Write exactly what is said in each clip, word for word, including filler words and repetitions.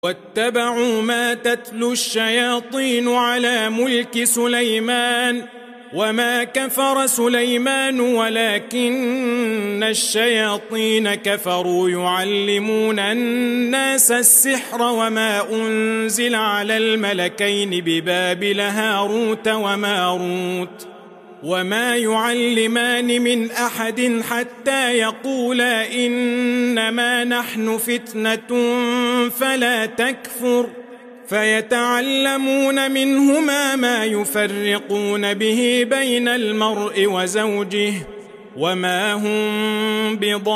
واتبعوا ما تتلو الشياطين على ملك سليمان وما كفر سليمان ولكن الشياطين كفروا يعلمون الناس السحر وما أنزل على الملكين ببابل هاروت وماروت وما يعلمان من أحد حتى يقولا إنما نحن فتنة فلا تكفر فيتعلمون منهما ما يفرقون به بين المرء وزوجه وما هم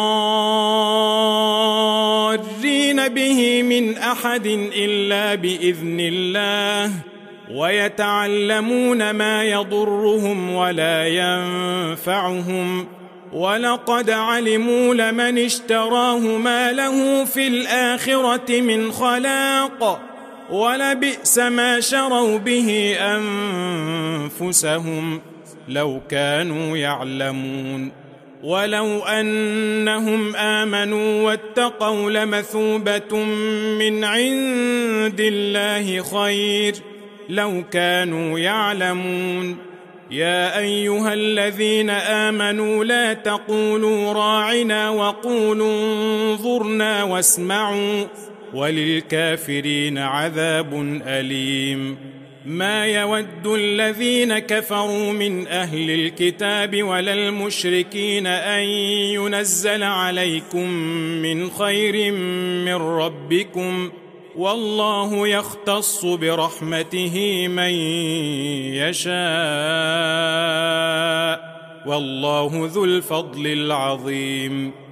بضارين به من أحد إلا بإذن الله ويتعلمون ما يضرهم ولا ينفعهم ولقد علموا لمن اشتراه ما له في الآخرة من خلاق ولبئس ما شروا به أنفسهم لو كانوا يعلمون ولو أنهم آمنوا واتقوا لمثوبة من عند الله خير لو كانوا يعلمون يا أيها الذين آمنوا لا تقولوا راعنا وقولوا انظرنا واسمعوا وللكافرين عذاب أليم ما يود الذين كفروا من أهل الكتاب ولا المشركين أن ينزل عليكم من خير من ربكم والله يختص برحمته من يشاء والله ذو الفضل العظيم